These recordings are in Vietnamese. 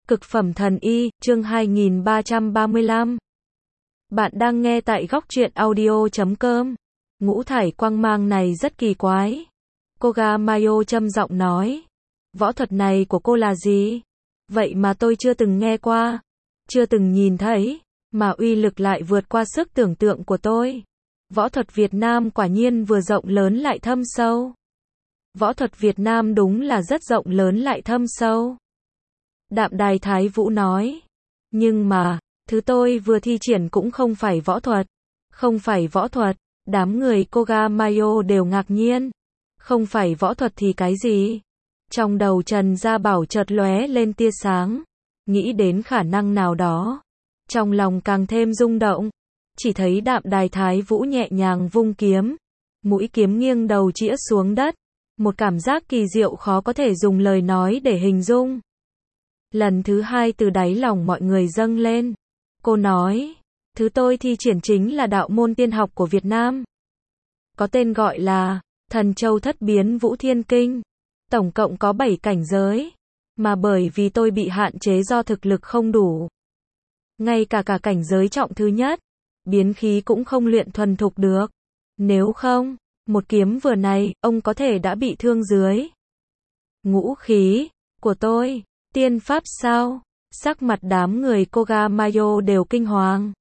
Cực phẩm thần y, chương 2335. Bạn đang nghe tại góc truyện audio.com. Ngũ thải quang mang này rất kỳ quái. Koga Mayo trầm giọng nói. Võ thuật này của cô là gì? Vậy mà tôi chưa từng nghe qua, chưa từng nhìn thấy, mà uy lực lại vượt qua sức tưởng tượng của tôi. Võ thuật Việt Nam quả nhiên vừa rộng lớn lại thâm sâu. Võ thuật Việt Nam đúng là rất rộng lớn lại thâm sâu. Đạm Đài Thái Vũ nói. Nhưng mà, thứ tôi vừa thi triển cũng không phải võ thuật. Không phải võ thuật, đám người Koga Mayo đều ngạc nhiên. Không phải võ thuật thì cái gì? Trong đầu Trần Gia Bảo chợt lóe lên tia sáng. Nghĩ đến khả năng nào đó. Trong lòng càng thêm rung động. Chỉ thấy Đạm Đài Thái Vũ nhẹ nhàng vung kiếm. Mũi kiếm nghiêng đầu chĩa xuống đất. Một cảm giác kỳ diệu khó có thể dùng lời nói để hình dung. Lần thứ hai từ đáy lòng mọi người dâng lên. Cô nói, thứ tôi thi triển chính là đạo môn tiên học của Việt Nam. Có tên gọi là Thần Châu Thất Biến Vũ Thiên Kinh. Tổng cộng có 7 cảnh giới. Mà bởi vì tôi bị hạn chế do thực lực không đủ. Ngay cả cảnh giới trọng thứ nhất, biến khí cũng không luyện thuần thục được. Nếu không, một kiếm vừa này, ông có thể đã bị thương dưới. Ngũ khí của tôi. Tiên pháp sao? Sắc mặt đám người Koga Mayo đều kinh hoàng.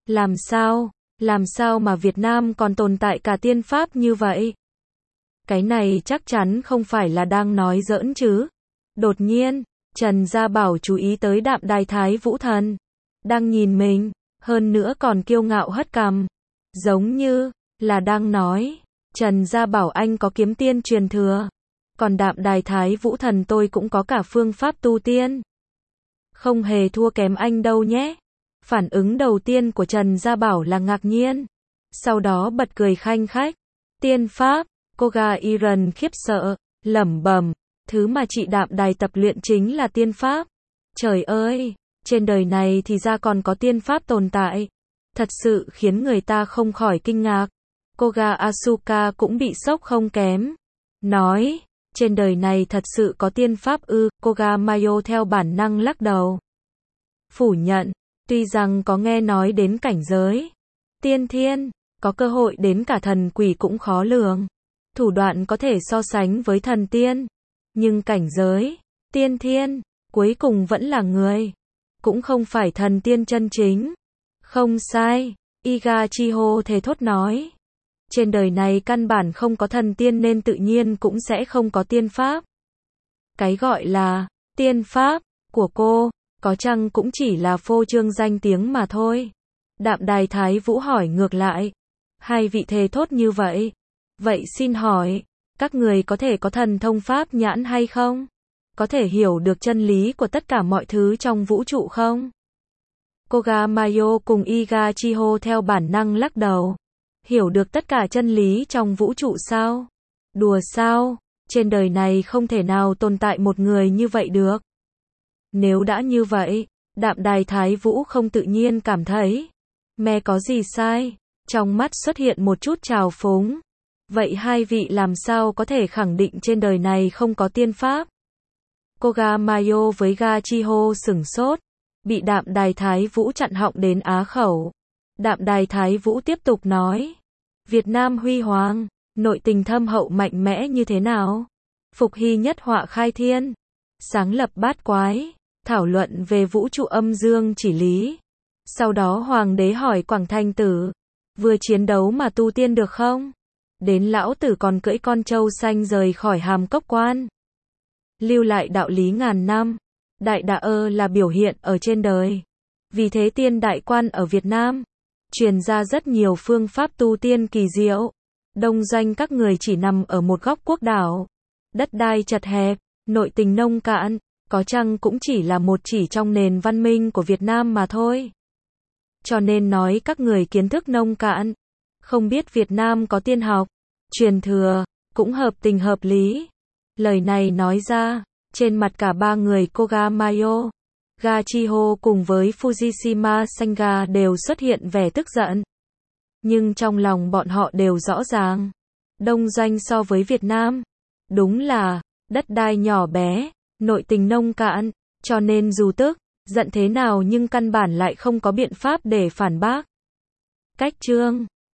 Làm sao mà Việt Nam còn tồn tại cả tiên pháp như vậy? Cái này chắc chắn không phải là đang nói giỡn chứ. Đột nhiên, Trần Gia Bảo chú ý tới Đạm Đài Thái Vũ thần. Đang nhìn mình, hơn nữa còn kiêu ngạo hất cằm. Giống như là đang nói, Trần Gia Bảo anh có kiếm tiên truyền thừa. Còn Đạm Đài Thái Vũ thần tôi cũng có cả phương pháp tu tiên. Không hề thua kém anh đâu nhé. Phản ứng đầu tiên của Trần Gia Bảo là ngạc nhiên. Sau đó bật cười khanh khách. Tiên pháp, Koga Iran khiếp sợ, lẩm bẩm. Thứ mà chị Đạm Đài tập luyện chính là tiên pháp. Trời ơi, trên đời này thì ra còn có tiên pháp tồn tại. Thật sự khiến người ta không khỏi kinh ngạc. Koga Asuka cũng bị sốc không kém. Nói. Trên đời này thật sự có tiên pháp ư? Koga Mayo theo bản năng lắc đầu. Phủ nhận, tuy rằng có nghe nói đến cảnh giới tiên thiên, có cơ hội đến cả thần quỷ cũng khó lường. Thủ đoạn có thể so sánh với thần tiên. Nhưng cảnh giới tiên thiên, cuối cùng vẫn là người. Cũng không phải thần tiên chân chính. Không sai, Igachiho thề thốt nói. Trên đời này căn bản không có thần tiên nên tự nhiên cũng sẽ không có tiên pháp. Cái gọi là tiên pháp của cô, có chăng cũng chỉ là phô trương danh tiếng mà thôi. Đạm Đài Thái Vũ hỏi ngược lại. Hai vị thề thốt như vậy. Vậy xin hỏi, các người có thể có thần thông pháp nhãn hay không? Có thể hiểu được chân lý của tất cả mọi thứ trong vũ trụ không? Koga Mayo cùng Igachiho theo bản năng lắc đầu. Hiểu được tất cả chân lý trong vũ trụ sao? Đùa sao? Trên đời này không thể nào tồn tại một người như vậy được. Nếu đã như vậy, Đạm Đài Thái Vũ không tự nhiên cảm thấy. Mẹ có gì sai? Trong mắt xuất hiện một chút trào phúng. Vậy hai vị làm sao có thể khẳng định trên đời này không có tiên pháp? Koga Mayo với Gachiho sửng sốt. Bị Đạm Đài Thái Vũ chặn họng đến á khẩu. Đạm Đài Thái Vũ tiếp tục nói. Việt Nam huy hoàng, nội tình thâm hậu mạnh mẽ như thế nào? Phục hy nhất họa khai thiên. Sáng lập bát quái. Thảo luận về vũ trụ âm dương chỉ lý. Sau đó hoàng đế hỏi Quảng Thành Tử. Vừa chiến đấu mà tu tiên được không? Đến lão tử còn cưỡi con trâu xanh rời khỏi Hàm Cốc Quan. Lưu lại đạo lý ngàn năm. Đại đa là biểu hiện ở trên đời. Vì thế tiên đại quan ở Việt Nam truyền ra rất nhiều phương pháp tu tiên kỳ diệu. Đông doanh các người chỉ nằm ở một góc quốc đảo. Đất đai chật hẹp, nội tình nông cạn, có chăng cũng chỉ là một chỉ trong nền văn minh của Việt Nam mà thôi. Cho nên nói các người kiến thức nông cạn, không biết Việt Nam có tiên học, truyền thừa, cũng hợp tình hợp lý. Lời này nói ra, trên mặt cả ba người Koga Mayo, Gachiho cùng với Fujishima Senga đều xuất hiện vẻ tức giận. Nhưng trong lòng bọn họ đều rõ ràng. Đông doanh so với Việt Nam, đúng là đất đai nhỏ bé, nội tình nông cạn, cho nên dù tức, Giận thế nào nhưng căn bản lại không có biện pháp để phản bác. Cách chương